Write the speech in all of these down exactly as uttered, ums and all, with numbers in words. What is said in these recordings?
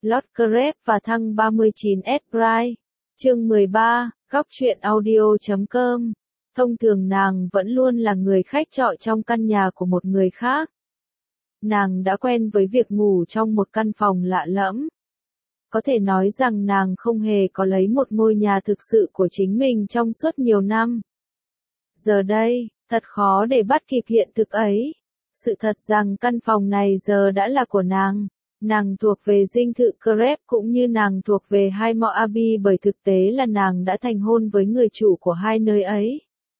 Lord Crep và thăng ba mươi chín S Pride. Chương mười ba, góc truyện audio chấm com. Thông thường nàng vẫn luôn là người khách trọ trong căn nhà của một người khác. Nàng đã quen với việc ngủ trong một căn phòng lạ lẫm. Có thể nói rằng nàng không hề có lấy một ngôi nhà thực sự của chính mình trong suốt nhiều năm. Giờ đây, thật khó để bắt kịp hiện thực ấy. Sự thật rằng căn phòng này giờ đã là của nàng. Nàng thuộc về dinh thự Crep cũng như nàng thuộc về Highmore Abbey, bởi thực tế là nàng đã thành hôn với người chủ của hai nơi ấy.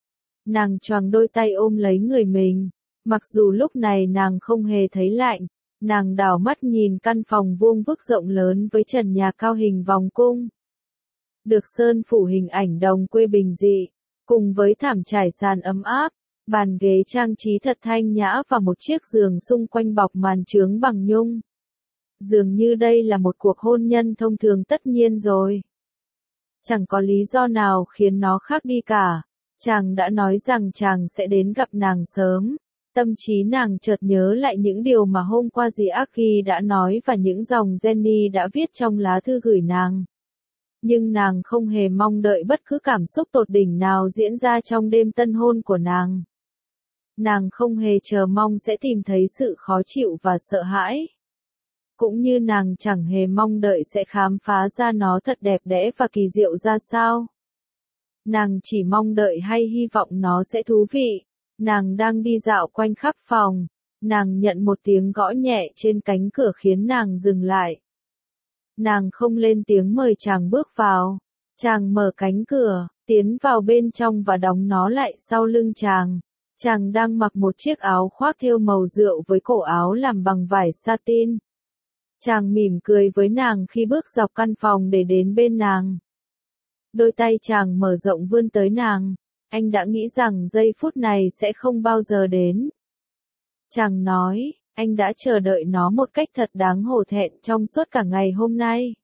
Nàng choàng đôi tay ôm lấy người mình. Mặc dù lúc này nàng không hề thấy lạnh, nàng đảo mắt nhìn căn phòng vuông vức rộng lớn với trần nhà cao hình vòng cung. Được sơn phủ hình ảnh đồng quê bình dị, cùng với thảm trải sàn ấm áp, bàn ghế trang trí thật thanh nhã và một chiếc giường xung quanh bọc màn chướng bằng nhung. Dường như đây là một cuộc hôn nhân thông thường tất nhiên rồi. Chẳng có lý do nào khiến nó khác đi cả. Chàng đã nói rằng chàng sẽ đến gặp nàng sớm. Tâm trí nàng chợt nhớ lại những điều mà hôm qua dì Aki đã nói và những dòng Jenny đã viết trong lá thư gửi nàng. Nhưng nàng không hề mong đợi bất cứ cảm xúc tột đỉnh nào diễn ra trong đêm tân hôn của nàng. Nàng không hề chờ mong sẽ tìm thấy sự khó chịu và sợ hãi. Cũng như nàng chẳng hề mong đợi sẽ khám phá ra nó thật đẹp đẽ và kỳ diệu ra sao. Nàng chỉ mong đợi hay hy vọng nó sẽ thú vị. Nàng đang đi dạo quanh khắp phòng. Nàng nhận một tiếng gõ nhẹ trên cánh cửa khiến nàng dừng lại. Nàng không lên tiếng mời chàng bước vào. Chàng mở cánh cửa, tiến vào bên trong và đóng nó lại sau lưng chàng. Chàng đang mặc một chiếc áo khoác thêu màu rượu với cổ áo làm bằng vải satin. Chàng mỉm cười với nàng khi bước dọc căn phòng để đến bên nàng. Đôi tay chàng mở rộng vươn tới nàng. Anh đã nghĩ rằng giây phút này sẽ không bao giờ đến. Chàng nói, anh đã chờ đợi nó một cách thật đáng hổ thẹn trong suốt cả ngày hôm nay.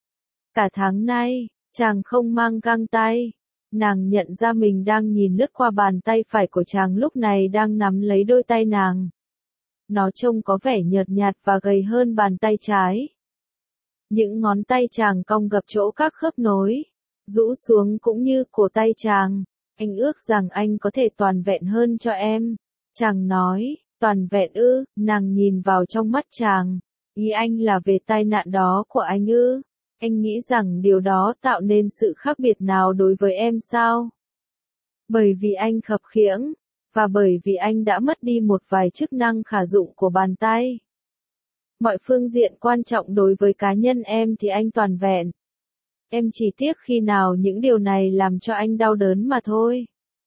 Cả tháng nay, chàng không mang găng tay. Nàng nhận ra mình đang nhìn lướt qua bàn tay phải của chàng lúc này đang nắm lấy đôi tay nàng. Nó trông có vẻ nhợt nhạt và gầy hơn bàn tay trái. Những ngón tay chàng cong gập chỗ các khớp nối, rũ xuống cũng như cổ tay chàng. Anh ước rằng anh có thể toàn vẹn hơn cho em. Chàng nói, toàn vẹn ư? Nàng nhìn vào trong mắt chàng. Ý anh là về tai nạn đó của anh ư? Anh nghĩ rằng điều đó tạo nên sự khác biệt nào đối với em sao? Bởi vì anh khập khiễng, và bởi vì anh đã mất đi một vài chức năng khả dụng của bàn tay. Mọi phương diện quan trọng đối với cá nhân em thì anh toàn vẹn. Em chỉ tiếc khi nào những điều này làm cho anh đau đớn mà thôi.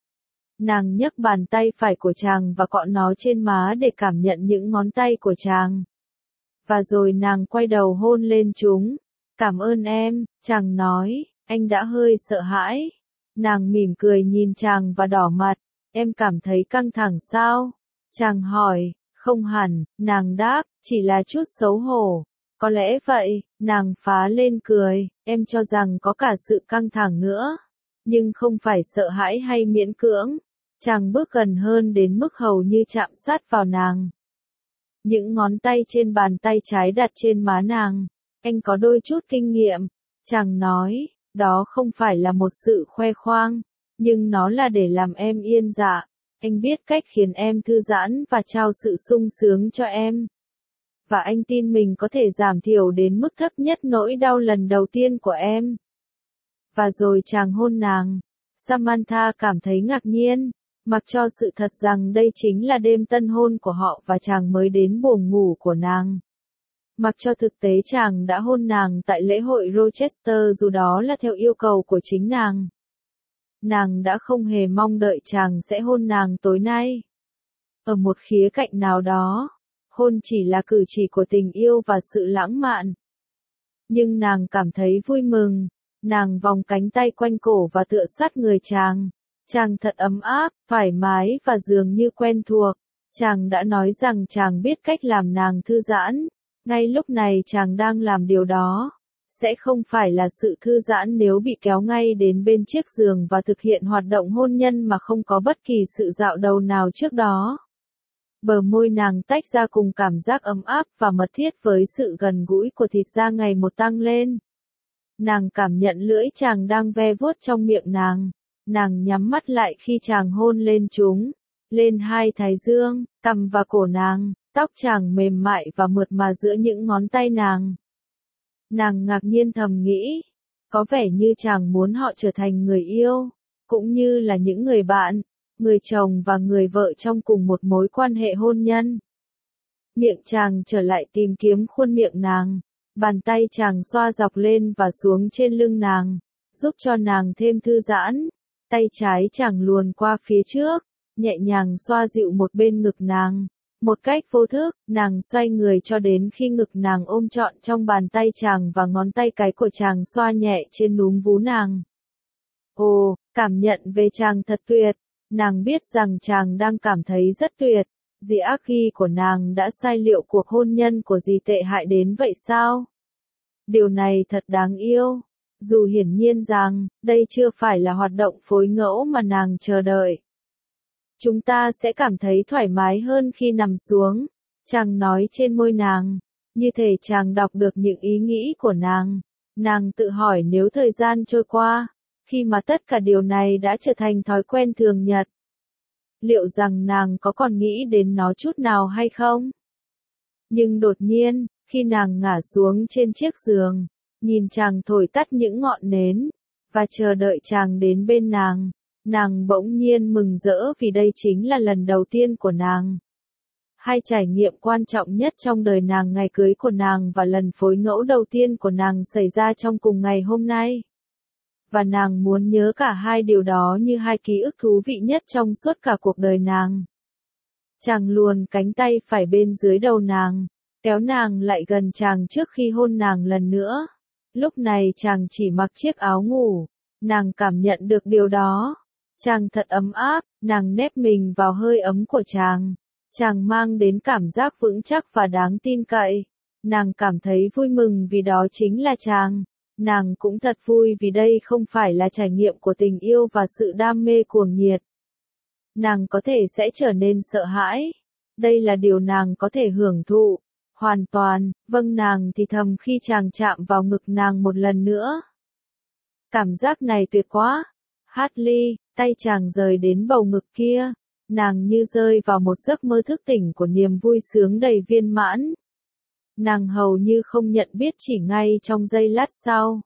Nàng nhấc bàn tay phải của chàng và cọ nó trên má để cảm nhận những ngón tay của chàng. Và rồi nàng quay đầu hôn lên chúng. Cảm ơn em, chàng nói, anh đã hơi sợ hãi. Nàng mỉm cười nhìn chàng và đỏ mặt. Em cảm thấy căng thẳng sao? Chàng hỏi, không hẳn, nàng đáp, chỉ là chút xấu hổ. Có lẽ vậy, nàng phá lên cười, em cho rằng có cả sự căng thẳng nữa. Nhưng không phải sợ hãi hay miễn cưỡng. Chàng bước gần hơn đến mức hầu như chạm sát vào nàng. Những ngón tay trên bàn tay trái đặt trên má nàng. Anh có đôi chút kinh nghiệm. Chàng nói, đó không phải là một sự khoe khoang. Nhưng nó là để làm em yên dạ. Anh biết cách khiến em thư giãn và trao sự sung sướng cho em. Và anh tin mình có thể giảm thiểu đến mức thấp nhất nỗi đau lần đầu tiên của em. Và rồi chàng hôn nàng. Samantha cảm thấy ngạc nhiên, mặc cho sự thật rằng đây chính là đêm tân hôn của họ và chàng mới đến buồng ngủ của nàng. Mặc cho thực tế chàng đã hôn nàng tại lễ hội Rochester dù đó là theo yêu cầu của chính nàng. Nàng đã không hề mong đợi chàng sẽ hôn nàng tối nay. Ở một khía cạnh nào đó, hôn chỉ là cử chỉ của tình yêu và sự lãng mạn. Nhưng nàng cảm thấy vui mừng. Nàng vòng cánh tay quanh cổ và tựa sát người chàng. Chàng thật ấm áp, thoải mái và dường như quen thuộc. Chàng đã nói rằng chàng biết cách làm nàng thư giãn. Ngay lúc này chàng đang làm điều đó. Sẽ không phải là sự thư giãn nếu bị kéo ngay đến bên chiếc giường và thực hiện hoạt động hôn nhân mà không có bất kỳ sự dạo đầu nào trước đó. Bờ môi nàng tách ra cùng cảm giác ấm áp và mật thiết với sự gần gũi của thịt da ngày một tăng lên. Nàng cảm nhận lưỡi chàng đang ve vuốt trong miệng nàng. Nàng nhắm mắt lại khi chàng hôn lên chúng, lên hai thái dương, cằm và cổ nàng, tóc chàng mềm mại và mượt mà giữa những ngón tay nàng. Nàng ngạc nhiên thầm nghĩ, có vẻ như chàng muốn họ trở thành người yêu, cũng như là những người bạn, người chồng và người vợ trong cùng một mối quan hệ hôn nhân. Miệng chàng trở lại tìm kiếm khuôn miệng nàng, bàn tay chàng xoa dọc lên và xuống trên lưng nàng, giúp cho nàng thêm thư giãn. Tay trái chàng luồn qua phía trước, nhẹ nhàng xoa dịu một bên ngực nàng. Một cách vô thức, nàng xoay người cho đến khi ngực nàng ôm trọn trong bàn tay chàng và ngón tay cái của chàng xoa nhẹ trên núm vú nàng. Ồ, cảm nhận về chàng thật tuyệt. Nàng biết rằng chàng đang cảm thấy rất tuyệt. Dì ác ghi của nàng đã sai liệu cuộc hôn nhân của dì tệ hại đến vậy sao? Điều này thật đáng yêu. Dù hiển nhiên rằng, đây chưa phải là hoạt động phối ngẫu mà nàng chờ đợi. Chúng ta sẽ cảm thấy thoải mái hơn khi nằm xuống. Chàng nói trên môi nàng, như thể chàng đọc được những ý nghĩ của nàng. Nàng tự hỏi nếu thời gian trôi qua, khi mà tất cả điều này đã trở thành thói quen thường nhật, liệu rằng nàng có còn nghĩ đến nó chút nào hay không? Nhưng đột nhiên, khi nàng ngả xuống trên chiếc giường, nhìn chàng thổi tắt những ngọn nến, và chờ đợi chàng đến bên nàng, nàng bỗng nhiên mừng rỡ vì đây chính là lần đầu tiên của nàng. Hai trải nghiệm quan trọng nhất trong đời nàng, ngày cưới của nàng và lần phối ngẫu đầu tiên của nàng, xảy ra trong cùng ngày hôm nay. Và nàng muốn nhớ cả hai điều đó như hai ký ức thú vị nhất trong suốt cả cuộc đời nàng. Chàng luồn cánh tay phải bên dưới đầu nàng, kéo nàng lại gần chàng trước khi hôn nàng lần nữa. Lúc này chàng chỉ mặc chiếc áo ngủ, nàng cảm nhận được điều đó. Chàng thật ấm áp, nàng nép mình vào hơi ấm của chàng. Chàng mang đến cảm giác vững chắc và đáng tin cậy. Nàng cảm thấy vui mừng vì đó chính là chàng. Nàng cũng thật vui vì đây không phải là trải nghiệm của tình yêu và sự đam mê cuồng nhiệt. Nàng có thể sẽ trở nên sợ hãi. Đây là điều nàng có thể hưởng thụ. Hoàn toàn, vâng, nàng thì thầm khi chàng chạm vào ngực nàng một lần nữa. Cảm giác này tuyệt quá. Hartley, tay chàng rời đến bầu ngực kia. Nàng như rơi vào một giấc mơ thức tỉnh của niềm vui sướng đầy viên mãn. Nàng hầu như không nhận biết chỉ ngay trong giây lát sau.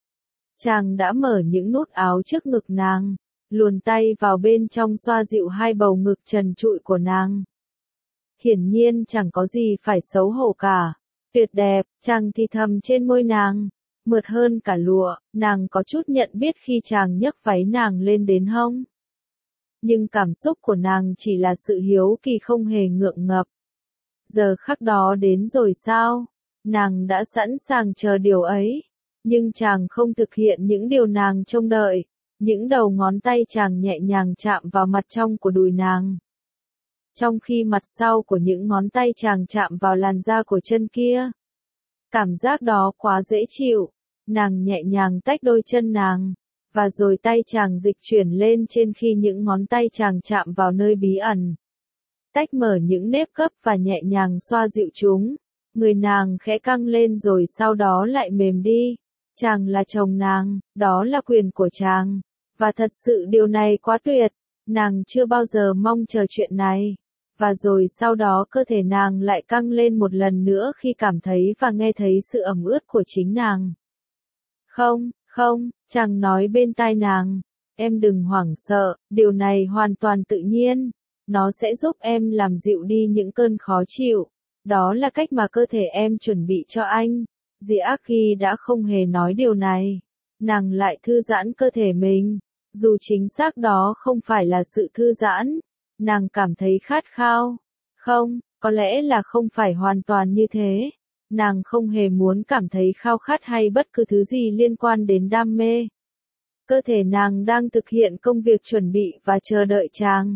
Chàng đã mở những nút áo trước ngực nàng, luồn tay vào bên trong xoa dịu hai bầu ngực trần trụi của nàng. Hiển nhiên chẳng có gì phải xấu hổ cả. Tuyệt đẹp, chàng thì thầm trên môi nàng, mượt hơn cả lụa. Nàng có chút nhận biết khi chàng nhấc váy nàng lên đến hông. Nhưng cảm xúc của nàng chỉ là sự hiếu kỳ không hề ngượng ngập. Giờ khắc đó đến rồi sao? Nàng đã sẵn sàng chờ điều ấy. Nhưng chàng không thực hiện những điều nàng trông đợi. Những đầu ngón tay chàng nhẹ nhàng chạm vào mặt trong của đùi nàng. Trong khi mặt sau của những ngón tay chàng chạm vào làn da của chân kia. Cảm giác đó quá dễ chịu. Nàng nhẹ nhàng tách đôi chân nàng. Và rồi tay chàng dịch chuyển lên trên khi những ngón tay chàng chạm vào nơi bí ẩn. Tách mở những nếp gấp và nhẹ nhàng xoa dịu chúng. Người nàng khẽ căng lên rồi sau đó lại mềm đi. Chàng là chồng nàng, đó là quyền của chàng. Và thật sự điều này quá tuyệt. Nàng chưa bao giờ mong chờ chuyện này. Và rồi sau đó cơ thể nàng lại căng lên một lần nữa khi cảm thấy và nghe thấy sự ẩm ướt của chính nàng. Không, không, chàng nói bên tai nàng. Em đừng hoảng sợ, điều này hoàn toàn tự nhiên. Nó sẽ giúp em làm dịu đi những cơn khó chịu. Đó là cách mà cơ thể em chuẩn bị cho anh. Dì Aki đã không hề nói điều này. Nàng lại thư giãn cơ thể mình. Dù chính xác đó không phải là sự thư giãn. Nàng cảm thấy khát khao. Không, có lẽ là không phải hoàn toàn như thế. Nàng không hề muốn cảm thấy khao khát hay bất cứ thứ gì liên quan đến đam mê. Cơ thể nàng đang thực hiện công việc chuẩn bị và chờ đợi chàng.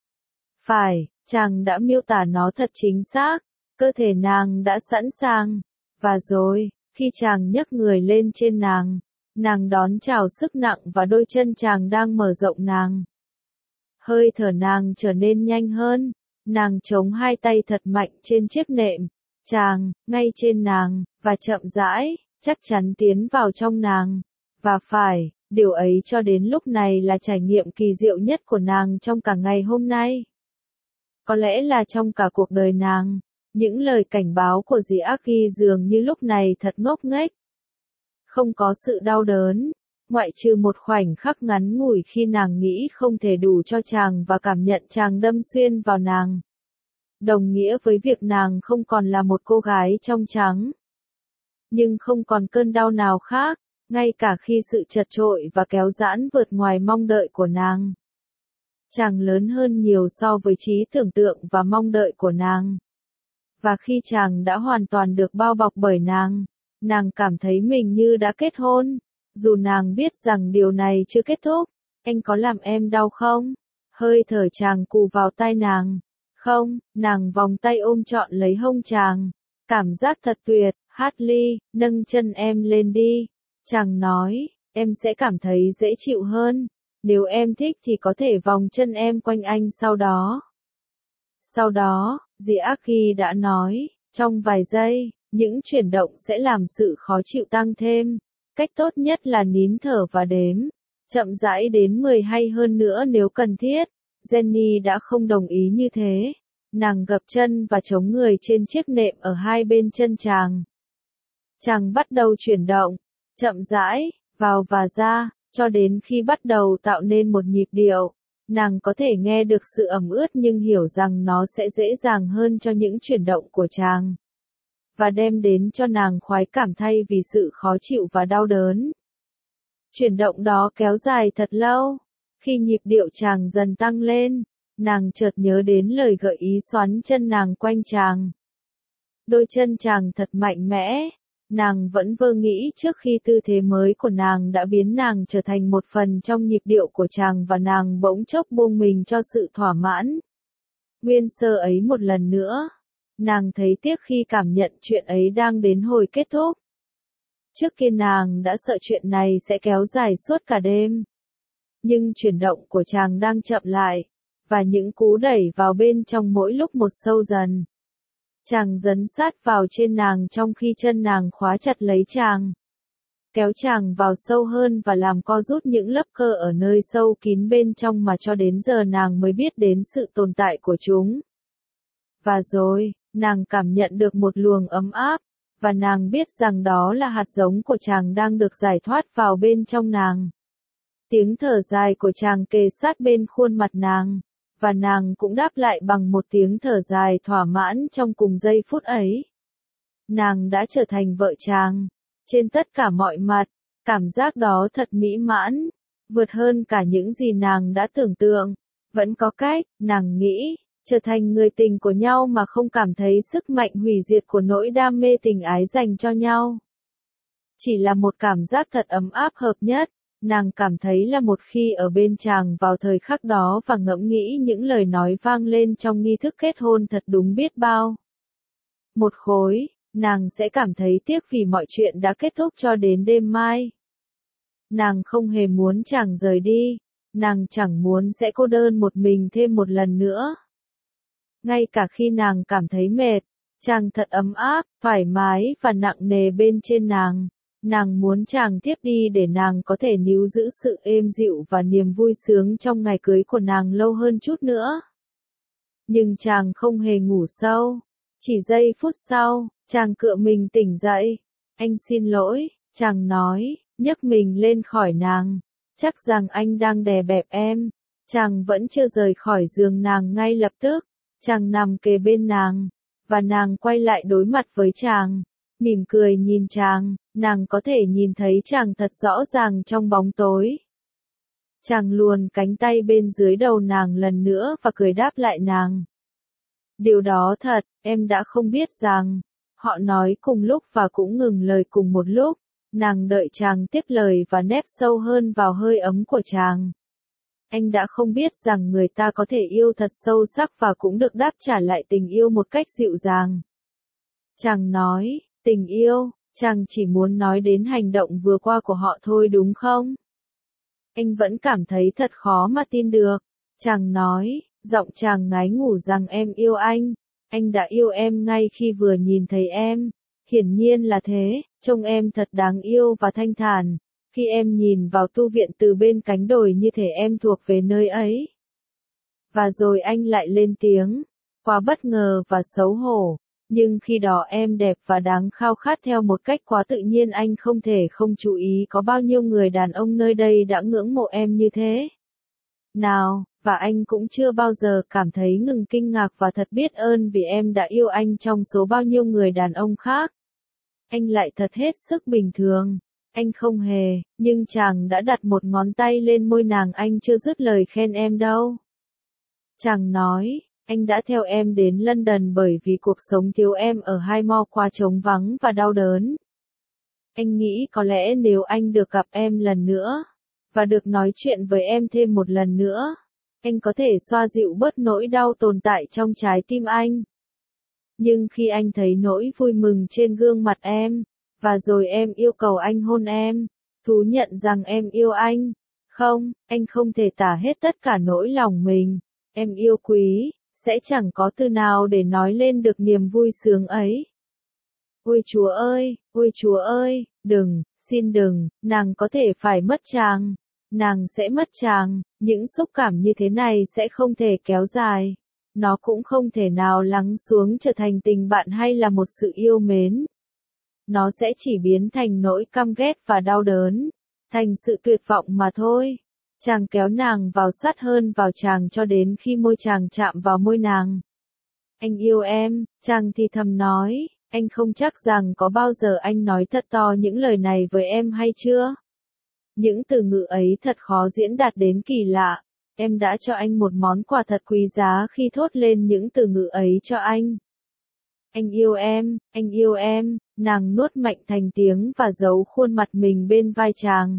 Phải, chàng đã miêu tả nó thật chính xác. Cơ thể nàng đã sẵn sàng. Và rồi, khi chàng nhấc người lên trên nàng, nàng đón chào sức nặng và đôi chân chàng đang mở rộng nàng. Hơi thở nàng trở nên nhanh hơn. Nàng chống hai tay thật mạnh trên chiếc nệm, chàng, ngay trên nàng, và chậm rãi, chắc chắn tiến vào trong nàng. Và phải, điều ấy cho đến lúc này là trải nghiệm kỳ diệu nhất của nàng trong cả ngày hôm nay. Có lẽ là trong cả cuộc đời nàng, những lời cảnh báo của dì Aki dường như lúc này thật ngốc nghếch. Không có sự đau đớn, ngoại trừ một khoảnh khắc ngắn ngủi khi nàng nghĩ không thể đủ cho chàng và cảm nhận chàng đâm xuyên vào nàng. Đồng nghĩa với việc nàng không còn là một cô gái trong trắng. Nhưng không còn cơn đau nào khác, ngay cả khi sự chật chội và kéo giãn vượt ngoài mong đợi của nàng. Chàng lớn hơn nhiều so với trí tưởng tượng và mong đợi của nàng. Và khi chàng đã hoàn toàn được bao bọc bởi nàng, nàng cảm thấy mình như đã kết hôn, dù nàng biết rằng điều này chưa kết thúc. Anh có làm em đau không? Hơi thở chàng cù vào tai nàng. Không, nàng vòng tay ôm trọn lấy hông chàng. Cảm giác thật tuyệt, Hartley, nâng chân em lên đi. Chàng nói, em sẽ cảm thấy dễ chịu hơn. Nếu em thích thì có thể vòng chân em quanh anh sau đó. Sau đó, dì Aki đã nói, trong vài giây, những chuyển động sẽ làm sự khó chịu tăng thêm. Cách tốt nhất là nín thở và đếm. Chậm rãi đến mười hay hơn nữa nếu cần thiết. Jenny đã không đồng ý như thế. Nàng gập chân và chống người trên chiếc nệm ở hai bên chân chàng. Chàng bắt đầu chuyển động, chậm rãi, vào và ra, cho đến khi bắt đầu tạo nên một nhịp điệu. Nàng có thể nghe được sự ẩm ướt nhưng hiểu rằng nó sẽ dễ dàng hơn cho những chuyển động của chàng. Và đem đến cho nàng khoái cảm thay vì sự khó chịu và đau đớn. Chuyển động đó kéo dài thật lâu. Khi nhịp điệu chàng dần tăng lên, nàng chợt nhớ đến lời gợi ý xoắn chân nàng quanh chàng. Đôi chân chàng thật mạnh mẽ. Nàng vẫn vơ nghĩ trước khi tư thế mới của nàng đã biến nàng trở thành một phần trong nhịp điệu của chàng và nàng bỗng chốc buông mình cho sự thỏa mãn. Nguyên sơ ấy một lần nữa. Nàng thấy tiếc khi cảm nhận chuyện ấy đang đến hồi kết thúc. Trước kia nàng đã sợ chuyện này sẽ kéo dài suốt cả đêm. Nhưng chuyển động của chàng đang chậm lại, và những cú đẩy vào bên trong mỗi lúc một sâu dần. Chàng dấn sát vào trên nàng trong khi chân nàng khóa chặt lấy chàng. Kéo chàng vào sâu hơn và làm co rút những lớp cơ ở nơi sâu kín bên trong mà cho đến giờ nàng mới biết đến sự tồn tại của chúng. Và rồi, nàng cảm nhận được một luồng ấm áp, và nàng biết rằng đó là hạt giống của chàng đang được giải thoát vào bên trong nàng. Tiếng thở dài của chàng kề sát bên khuôn mặt nàng, và nàng cũng đáp lại bằng một tiếng thở dài thỏa mãn trong cùng giây phút ấy. Nàng đã trở thành vợ chàng. Trên tất cả mọi mặt, cảm giác đó thật mỹ mãn, vượt hơn cả những gì nàng đã tưởng tượng. Vẫn có cách, nàng nghĩ, trở thành người tình của nhau mà không cảm thấy sức mạnh hủy diệt của nỗi đam mê tình ái dành cho nhau. Chỉ là một cảm giác thật ấm áp hợp nhất. Nàng cảm thấy là một khi ở bên chàng vào thời khắc đó và ngẫm nghĩ những lời nói vang lên trong nghi thức kết hôn thật đúng biết bao. Một khối, nàng sẽ cảm thấy tiếc vì mọi chuyện đã kết thúc cho đến đêm mai. Nàng không hề muốn chàng rời đi, nàng chẳng muốn sẽ cô đơn một mình thêm một lần nữa. Ngay cả khi nàng cảm thấy mệt, chàng thật ấm áp, thoải mái và nặng nề bên trên nàng. Nàng muốn chàng tiếp đi để nàng có thể níu giữ sự êm dịu và niềm vui sướng trong ngày cưới của nàng lâu hơn chút nữa. Nhưng chàng không hề ngủ sâu. Chỉ giây phút sau, chàng cựa mình tỉnh dậy. Anh xin lỗi, chàng nói, nhấc mình lên khỏi nàng. Chắc rằng anh đang đè bẹp em. Chàng vẫn chưa rời khỏi giường nàng ngay lập tức. Chàng nằm kề bên nàng, và nàng quay lại đối mặt với chàng. Mỉm cười nhìn chàng, nàng có thể nhìn thấy chàng thật rõ ràng trong bóng tối. Chàng luồn cánh tay bên dưới đầu nàng lần nữa và cười đáp lại nàng. Điều đó thật, em đã không biết rằng. Họ nói cùng lúc và cũng ngừng lời cùng một lúc. Nàng đợi chàng tiếp lời và nép sâu hơn vào hơi ấm của chàng. Anh đã không biết rằng người ta có thể yêu thật sâu sắc và cũng được đáp trả lại tình yêu một cách dịu dàng. Chàng nói, tình yêu, chàng chỉ muốn nói đến hành động vừa qua của họ thôi đúng không? Anh vẫn cảm thấy thật khó mà tin được. Chàng nói, Giọng chàng ngái ngủ rằng em yêu anh. Anh đã yêu em ngay khi vừa nhìn thấy em. Hiển nhiên là thế, trông em thật đáng yêu và thanh thản. Khi em nhìn vào tu viện từ bên cánh đồi như thể em thuộc về nơi ấy. Và rồi anh lại lên tiếng, quá bất ngờ và xấu hổ. Nhưng khi đó em đẹp và đáng khao khát theo một cách quá tự nhiên, anh không thể không chú ý có bao nhiêu người đàn ông nơi đây đã ngưỡng mộ em như thế. Nào, và anh cũng chưa bao giờ cảm thấy ngừng kinh ngạc và thật biết ơn vì em đã yêu anh trong số bao nhiêu người đàn ông khác. Anh lại thật hết sức bình thường. Anh không hề, nhưng chàng đã đặt một ngón tay lên môi nàng, anh chưa dứt lời khen em đâu. Chàng nói, anh đã theo em đến London bởi vì cuộc sống thiếu em ở Highmore quá trống vắng và đau đớn. Anh nghĩ có lẽ nếu anh được gặp em lần nữa, và được nói chuyện với em thêm một lần nữa, anh có thể xoa dịu bớt nỗi đau tồn tại trong trái tim anh. Nhưng khi anh thấy nỗi vui mừng trên gương mặt em, và rồi em yêu cầu anh hôn em, thú nhận rằng em yêu anh, không, anh không thể tả hết tất cả nỗi lòng mình, em yêu quý, sẽ chẳng có từ nào để nói lên được niềm vui sướng ấy. Ôi Chúa ơi, ôi Chúa ơi, đừng, xin đừng, nàng có thể phải mất chàng, nàng sẽ mất chàng, những xúc cảm như thế này sẽ không thể kéo dài, nó cũng không thể nào lắng xuống trở thành tình bạn hay là một sự yêu mến. Nó sẽ chỉ biến thành nỗi căm ghét và đau đớn, thành sự tuyệt vọng mà thôi. Chàng kéo nàng vào sát hơn vào chàng cho đến khi môi chàng chạm vào môi nàng. Anh yêu em, chàng thì thầm nói, anh không chắc rằng có bao giờ anh nói thật to những lời này với em hay chưa? Những từ ngữ ấy thật khó diễn đạt đến kỳ lạ. Em đã cho anh một món quà thật quý giá khi thốt lên những từ ngữ ấy cho anh. Anh yêu em, anh yêu em, nàng nuốt mạnh thành tiếng và giấu khuôn mặt mình bên vai chàng.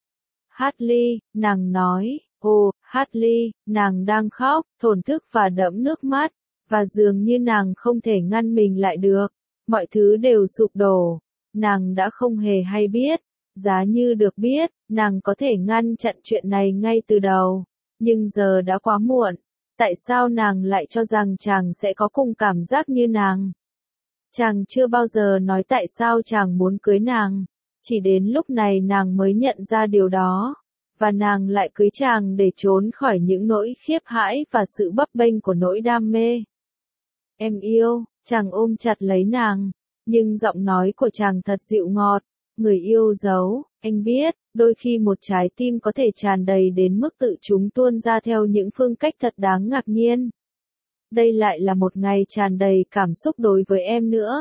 Hartley, nàng nói, ồ, Hartley, nàng đang khóc, thổn thức và đẫm nước mắt, và dường như nàng không thể ngăn mình lại được, mọi thứ đều sụp đổ, nàng đã không hề hay biết, giá như được biết, nàng có thể ngăn chặn chuyện này ngay từ đầu, nhưng giờ đã quá muộn, tại sao nàng lại cho rằng chàng sẽ có cùng cảm giác như nàng? Chàng chưa bao giờ nói tại sao chàng muốn cưới nàng. Chỉ đến lúc này nàng mới nhận ra điều đó, và nàng lại cưới chàng để trốn khỏi những nỗi khiếp hãi và sự bấp bênh của nỗi đam mê. Em yêu, chàng ôm chặt lấy nàng, nhưng giọng nói của chàng thật dịu ngọt, người yêu dấu, anh biết, đôi khi một trái tim có thể tràn đầy đến mức tự chúng tuôn ra theo những phương cách thật đáng ngạc nhiên. Đây lại là một ngày tràn đầy cảm xúc đối với em nữa.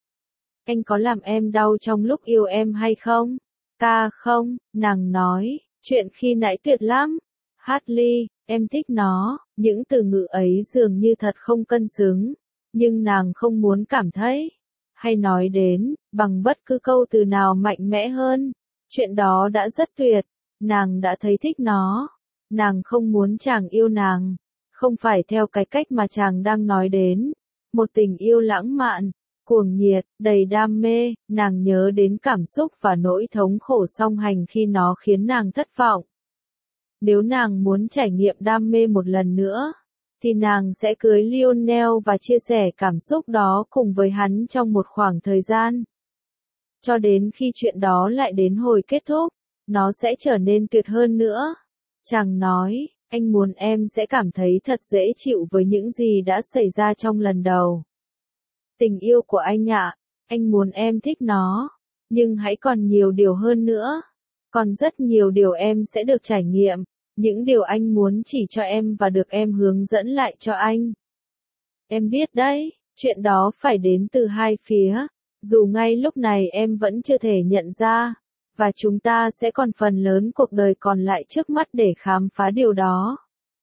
Anh có làm em đau trong lúc yêu em hay không? Ca không, nàng nói, chuyện khi nãy tuyệt lắm. Hartley, em thích nó, những từ ngữ ấy dường như thật không cân xứng, nhưng nàng không muốn cảm thấy, hay nói đến, bằng bất cứ câu từ nào mạnh mẽ hơn. Chuyện đó đã rất tuyệt, nàng đã thấy thích nó. Nàng không muốn chàng yêu nàng, không phải theo cái cách mà chàng đang nói đến. Một tình yêu lãng mạn, cuồng nhiệt, đầy đam mê, nàng nhớ đến cảm xúc và nỗi thống khổ song hành khi nó khiến nàng thất vọng. Nếu nàng muốn trải nghiệm đam mê một lần nữa, thì nàng sẽ cưới Lionel và chia sẻ cảm xúc đó cùng với hắn trong một khoảng thời gian. Cho đến khi chuyện đó lại đến hồi kết thúc, nó sẽ trở nên tuyệt hơn nữa. Chàng nói, anh muốn em sẽ cảm thấy thật dễ chịu với những gì đã xảy ra trong lần đầu. Tình yêu của anh ạ, anh muốn em thích nó, nhưng hãy còn nhiều điều hơn nữa. Còn rất nhiều điều em sẽ được trải nghiệm, những điều anh muốn chỉ cho em và được em hướng dẫn lại cho anh. Em biết đấy, chuyện đó phải đến từ hai phía, dù ngay lúc này em vẫn chưa thể nhận ra, và chúng ta sẽ còn phần lớn cuộc đời còn lại trước mắt để khám phá điều đó.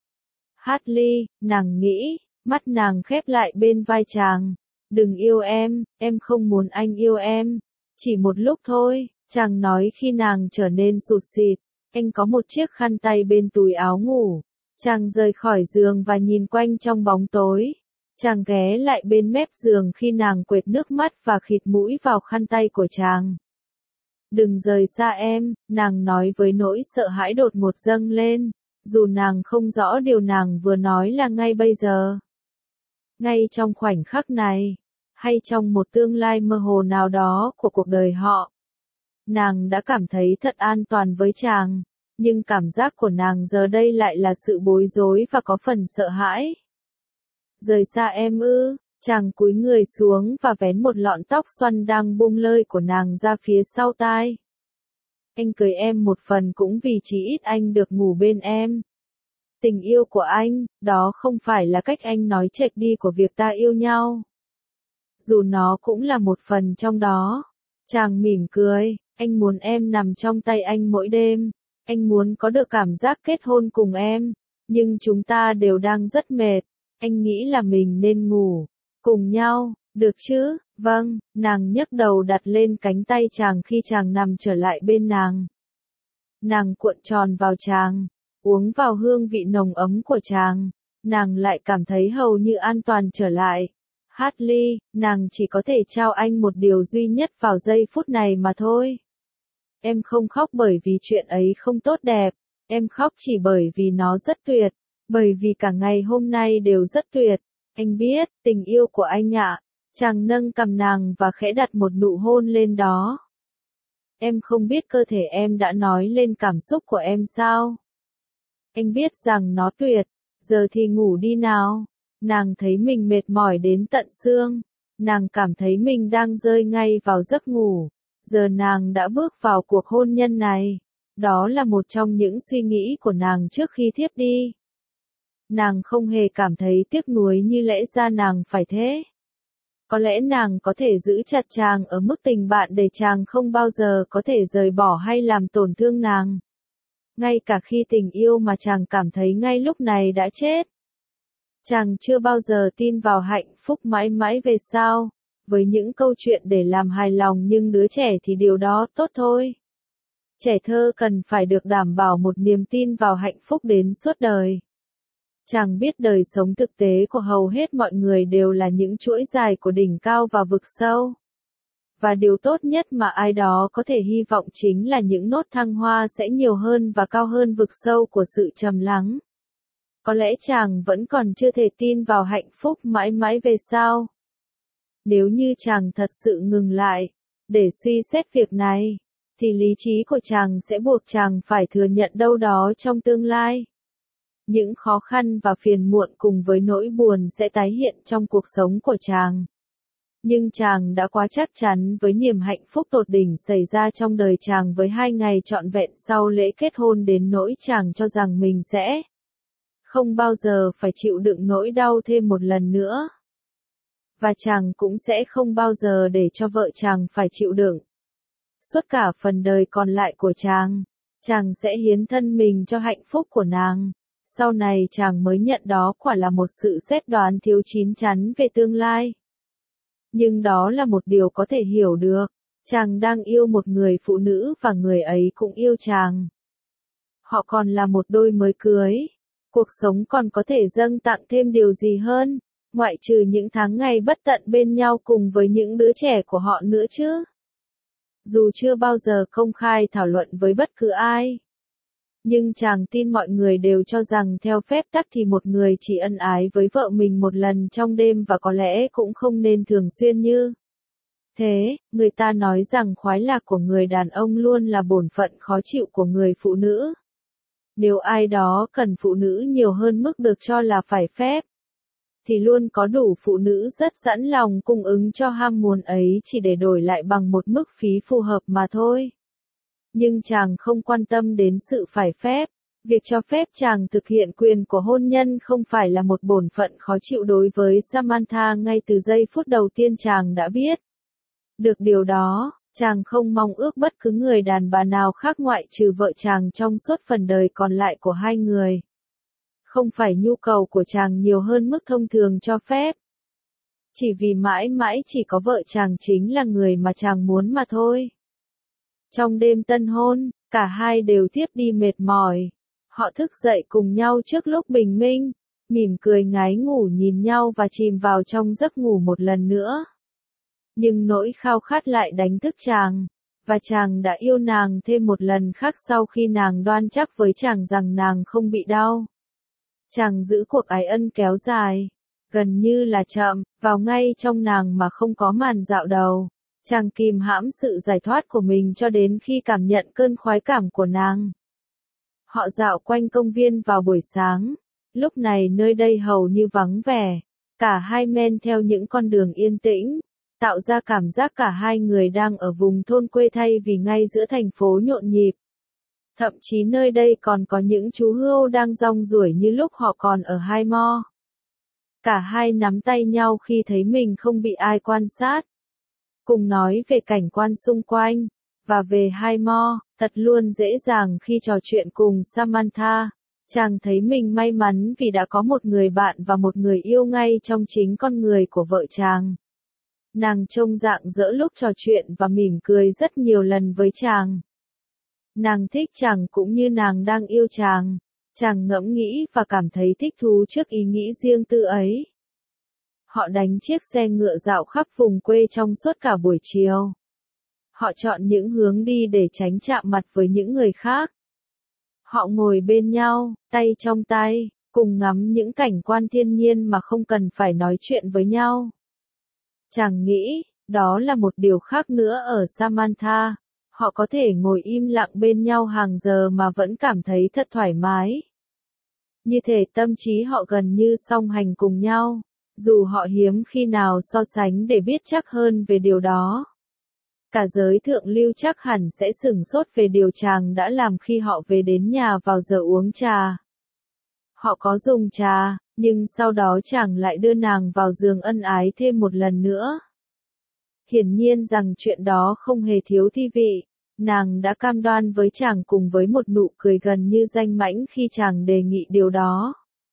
Hartley, nàng nghĩ, mắt nàng khép lại bên vai chàng. Đừng yêu em, em không muốn anh yêu em. Chỉ một lúc thôi, chàng nói khi nàng trở nên sụt sịt. Anh có một chiếc khăn tay bên túi áo ngủ. Chàng rời khỏi giường và nhìn quanh trong bóng tối. Chàng ghé lại bên mép giường khi nàng quệt nước mắt và khịt mũi vào khăn tay của chàng. Đừng rời xa em, nàng nói với nỗi sợ hãi đột ngột dâng lên. Dù nàng không rõ điều nàng vừa nói là ngay bây giờ, ngay trong khoảnh khắc này, hay trong một tương lai mơ hồ nào đó của cuộc đời họ. Nàng đã cảm thấy thật an toàn với chàng, nhưng cảm giác của nàng giờ đây lại là sự bối rối và có phần sợ hãi. Rời xa em ư, chàng cúi người xuống và vén một lọn tóc xoăn đang bung lơi của nàng ra phía sau tai. Anh cưới em một phần cũng vì chí ít anh được ngủ bên em. Tình yêu của anh, đó không phải là cách anh nói chệch đi của việc ta yêu nhau. Dù nó cũng là một phần trong đó. Chàng mỉm cười, anh muốn em nằm trong tay anh mỗi đêm. Anh muốn có được cảm giác kết hôn cùng em. Nhưng chúng ta đều đang rất mệt. Anh nghĩ là mình nên ngủ cùng nhau, được chứ? Vâng, nàng nhấc đầu đặt lên cánh tay chàng khi chàng nằm trở lại bên nàng. Nàng cuộn tròn vào chàng, uống vào hương vị nồng ấm của chàng, nàng lại cảm thấy hầu như an toàn trở lại. Hartley, nàng chỉ có thể trao anh một điều duy nhất vào giây phút này mà thôi. Em không khóc bởi vì chuyện ấy không tốt đẹp, em khóc chỉ bởi vì nó rất tuyệt, bởi vì cả ngày hôm nay đều rất tuyệt. Anh biết, tình yêu của anh ạ. Chàng nâng cằm nàng và khẽ đặt một nụ hôn lên đó. Em không biết cơ thể em đã nói lên cảm xúc của em sao? Anh biết rằng nó tuyệt, giờ thì ngủ đi nào. Nàng thấy mình mệt mỏi đến tận xương, nàng cảm thấy mình đang rơi ngay vào giấc ngủ. Giờ nàng đã bước vào cuộc hôn nhân này. Đó là một trong những suy nghĩ của nàng trước khi thiếp đi. Nàng không hề cảm thấy tiếc nuối như lẽ ra nàng phải thế. Có lẽ nàng có thể giữ chặt chàng ở mức tình bạn để chàng không bao giờ có thể rời bỏ hay làm tổn thương nàng. Ngay cả khi tình yêu mà chàng cảm thấy ngay lúc này đã chết. Chàng chưa bao giờ tin vào hạnh phúc mãi mãi về sau, với những câu chuyện để làm hài lòng nhưng đứa trẻ thì điều đó tốt thôi. Trẻ thơ cần phải được đảm bảo một niềm tin vào hạnh phúc đến suốt đời. Chàng biết đời sống thực tế của hầu hết mọi người đều là những chuỗi dài của đỉnh cao và vực sâu. Và điều tốt nhất mà ai đó có thể hy vọng chính là những nốt thăng hoa sẽ nhiều hơn và cao hơn vực sâu của sự trầm lắng. Có lẽ chàng vẫn còn chưa thể tin vào hạnh phúc mãi mãi về sau. Nếu như chàng thật sự ngừng lại, để suy xét việc này, thì lý trí của chàng sẽ buộc chàng phải thừa nhận đâu đó trong tương lai. Những khó khăn và phiền muộn cùng với nỗi buồn sẽ tái hiện trong cuộc sống của chàng. Nhưng chàng đã quá chắc chắn với niềm hạnh phúc tột đỉnh xảy ra trong đời chàng với hai ngày trọn vẹn sau lễ kết hôn đến nỗi chàng cho rằng mình sẽ không bao giờ phải chịu đựng nỗi đau thêm một lần nữa. Và chàng cũng sẽ không bao giờ để cho vợ chàng phải chịu đựng. Suốt cả phần đời còn lại của chàng, chàng sẽ hiến thân mình cho hạnh phúc của nàng. Sau này chàng mới nhận đó quả là một sự xét đoán thiếu chín chắn về tương lai. Nhưng đó là một điều có thể hiểu được. Chàng đang yêu một người phụ nữ và người ấy cũng yêu chàng. Họ còn là một đôi mới cưới. Cuộc sống còn có thể dâng tặng thêm điều gì hơn, ngoại trừ những tháng ngày bất tận bên nhau cùng với những đứa trẻ của họ nữa chứ. Dù chưa bao giờ công khai thảo luận với bất cứ ai. Nhưng chàng tin mọi người đều cho rằng theo phép tắc thì một người chỉ ân ái với vợ mình một lần trong đêm và có lẽ cũng không nên thường xuyên như thế. Người ta nói rằng khoái lạc của người đàn ông luôn là bổn phận khó chịu của người phụ nữ. Nếu ai đó cần phụ nữ nhiều hơn mức được cho là phải phép, thì luôn có đủ phụ nữ rất sẵn lòng cung ứng cho ham muốn ấy chỉ để đổi lại bằng một mức phí phù hợp mà thôi. Nhưng chàng không quan tâm đến sự phải phép. Việc cho phép chàng thực hiện quyền của hôn nhân không phải là một bổn phận khó chịu đối với Samantha ngay từ giây phút đầu tiên chàng đã biết. Được điều đó, chàng không mong ước bất cứ người đàn bà nào khác ngoại trừ vợ chàng trong suốt phần đời còn lại của hai người. Không phải nhu cầu của chàng nhiều hơn mức thông thường cho phép. Chỉ vì mãi mãi chỉ có vợ chàng chính là người mà chàng muốn mà thôi. Trong đêm tân hôn, cả hai đều thiếp đi mệt mỏi. Họ thức dậy cùng nhau trước lúc bình minh, mỉm cười ngái ngủ nhìn nhau và chìm vào trong giấc ngủ một lần nữa. Nhưng nỗi khao khát lại đánh thức chàng, và chàng đã yêu nàng thêm một lần khác sau khi nàng đoan chắc với chàng rằng nàng không bị đau. Chàng giữ cuộc ái ân kéo dài, gần như là chậm, vào ngay trong nàng mà không có màn dạo đầu. Chàng kìm hãm sự giải thoát của mình cho đến khi cảm nhận cơn khoái cảm của nàng. Họ dạo quanh công viên vào buổi sáng, lúc này nơi đây hầu như vắng vẻ, cả hai men theo những con đường yên tĩnh, tạo ra cảm giác cả hai người đang ở vùng thôn quê thay vì ngay giữa thành phố nhộn nhịp. Thậm chí nơi đây còn có những chú hươu đang rong ruổi như lúc họ còn ở Highmore. Cả hai nắm tay nhau khi thấy mình không bị ai quan sát. Cùng nói về cảnh quan xung quanh, và về Highmore, thật luôn dễ dàng khi trò chuyện cùng Samantha. Chàng thấy mình may mắn vì đã có một người bạn và một người yêu ngay trong chính con người của vợ chàng. Nàng trông rạng rỡ lúc trò chuyện và mỉm cười rất nhiều lần với chàng. Nàng thích chàng cũng như nàng đang yêu chàng. Chàng ngẫm nghĩ và cảm thấy thích thú trước ý nghĩ riêng tư ấy. Họ đánh chiếc xe ngựa dạo khắp vùng quê trong suốt cả buổi chiều. Họ chọn những hướng đi để tránh chạm mặt với những người khác. Họ ngồi bên nhau, tay trong tay, cùng ngắm những cảnh quan thiên nhiên mà không cần phải nói chuyện với nhau. Chàng nghĩ, đó là một điều khác nữa ở Samantha. Họ có thể ngồi im lặng bên nhau hàng giờ mà vẫn cảm thấy thật thoải mái. Như thể tâm trí họ gần như song hành cùng nhau, dù họ hiếm khi nào so sánh để biết chắc hơn về điều đó. Cả giới thượng lưu chắc hẳn sẽ sửng sốt về điều chàng đã làm khi họ về đến nhà vào giờ uống trà. Họ có dùng trà, nhưng sau đó chàng lại đưa nàng vào giường ân ái thêm một lần nữa. Hiển nhiên rằng chuyện đó không hề thiếu thi vị, nàng đã cam đoan với chàng cùng với một nụ cười gần như danh mãnh khi chàng đề nghị điều đó.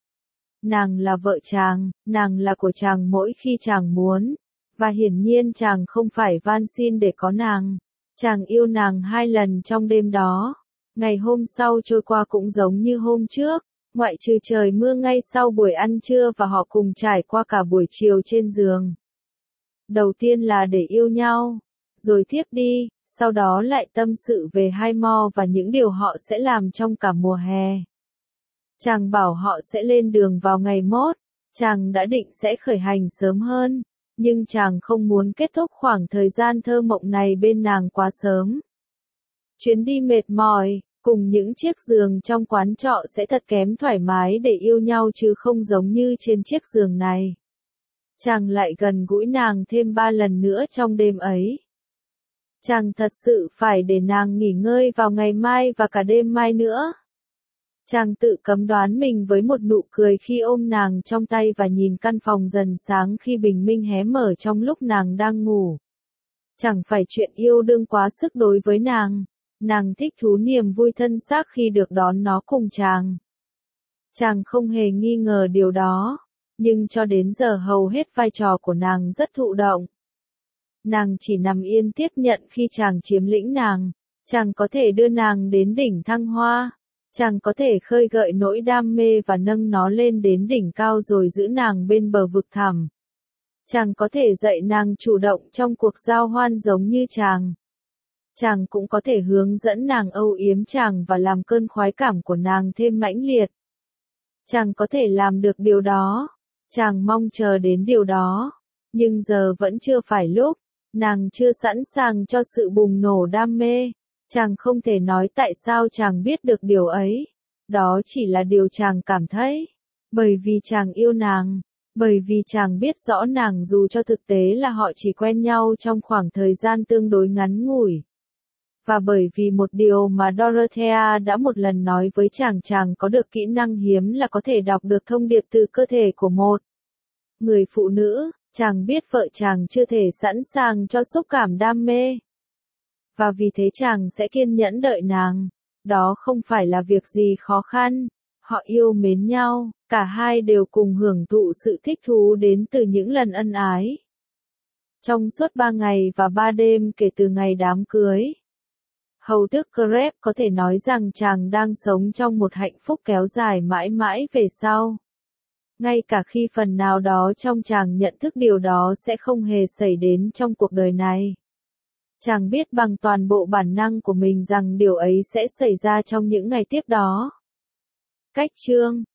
Nàng là vợ chàng, nàng là của chàng mỗi khi chàng muốn, và hiển nhiên chàng không phải van xin để có nàng. Chàng yêu nàng hai lần trong đêm đó. Ngày hôm sau trôi qua cũng giống như hôm trước, ngoại trừ trời mưa ngay sau buổi ăn trưa và họ cùng trải qua cả buổi chiều trên giường. Đầu tiên là để yêu nhau, rồi tiếp đi, sau đó lại tâm sự về Highmore và những điều họ sẽ làm trong cả mùa hè. Chàng bảo họ sẽ lên đường vào ngày mốt, chàng đã định sẽ khởi hành sớm hơn, nhưng chàng không muốn kết thúc khoảng thời gian thơ mộng này bên nàng quá sớm. Chuyến đi mệt mỏi, cùng những chiếc giường trong quán trọ sẽ thật kém thoải mái để yêu nhau chứ không giống như trên chiếc giường này. Chàng lại gần gũi nàng thêm ba lần nữa trong đêm ấy. Chàng thật sự phải để nàng nghỉ ngơi vào ngày mai và cả đêm mai nữa. Chàng tự cấm đoán mình với một nụ cười khi ôm nàng trong tay và nhìn căn phòng dần sáng khi bình minh hé mở trong lúc nàng đang ngủ. Chẳng phải chuyện yêu đương quá sức đối với nàng. Nàng thích thú niềm vui thân xác khi được đón nó cùng chàng. Chàng không hề nghi ngờ điều đó, nhưng cho đến giờ hầu hết vai trò của nàng rất thụ động. Nàng chỉ nằm yên tiếp nhận khi chàng chiếm lĩnh nàng. Chàng có thể đưa nàng đến đỉnh thăng hoa. Chàng có thể khơi gợi nỗi đam mê và nâng nó lên đến đỉnh cao rồi giữ nàng bên bờ vực thẳm. Chàng có thể dạy nàng chủ động trong cuộc giao hoan giống như chàng. Chàng cũng có thể hướng dẫn nàng âu yếm chàng và làm cơn khoái cảm của nàng thêm mãnh liệt. Chàng có thể làm được điều đó. Chàng mong chờ đến điều đó. Nhưng giờ vẫn chưa phải lúc. Nàng chưa sẵn sàng cho sự bùng nổ đam mê. Chàng không thể nói tại sao chàng biết được điều ấy. Đó chỉ là điều chàng cảm thấy. Bởi vì chàng yêu nàng. Bởi vì chàng biết rõ nàng dù cho thực tế là họ chỉ quen nhau trong khoảng thời gian tương đối ngắn ngủi. Và bởi vì một điều mà Dorothea đã một lần nói với chàng chàng có được kỹ năng hiếm là có thể đọc được thông điệp từ cơ thể của một người phụ nữ. Chàng biết vợ chàng chưa thể sẵn sàng cho xúc cảm đam mê. Và vì thế chàng sẽ kiên nhẫn đợi nàng. Đó không phải là việc gì khó khăn. Họ yêu mến nhau, cả hai đều cùng hưởng thụ sự thích thú đến từ những lần ân ái. Trong suốt ba ngày và ba đêm kể từ ngày đám cưới, hầu tước Crep có thể nói rằng chàng đang sống trong một hạnh phúc kéo dài mãi mãi về sau. Ngay cả khi phần nào đó trong chàng nhận thức điều đó sẽ không hề xảy đến trong cuộc đời này. Chàng biết bằng toàn bộ bản năng của mình rằng điều ấy sẽ xảy ra trong những ngày tiếp đó. Cách chương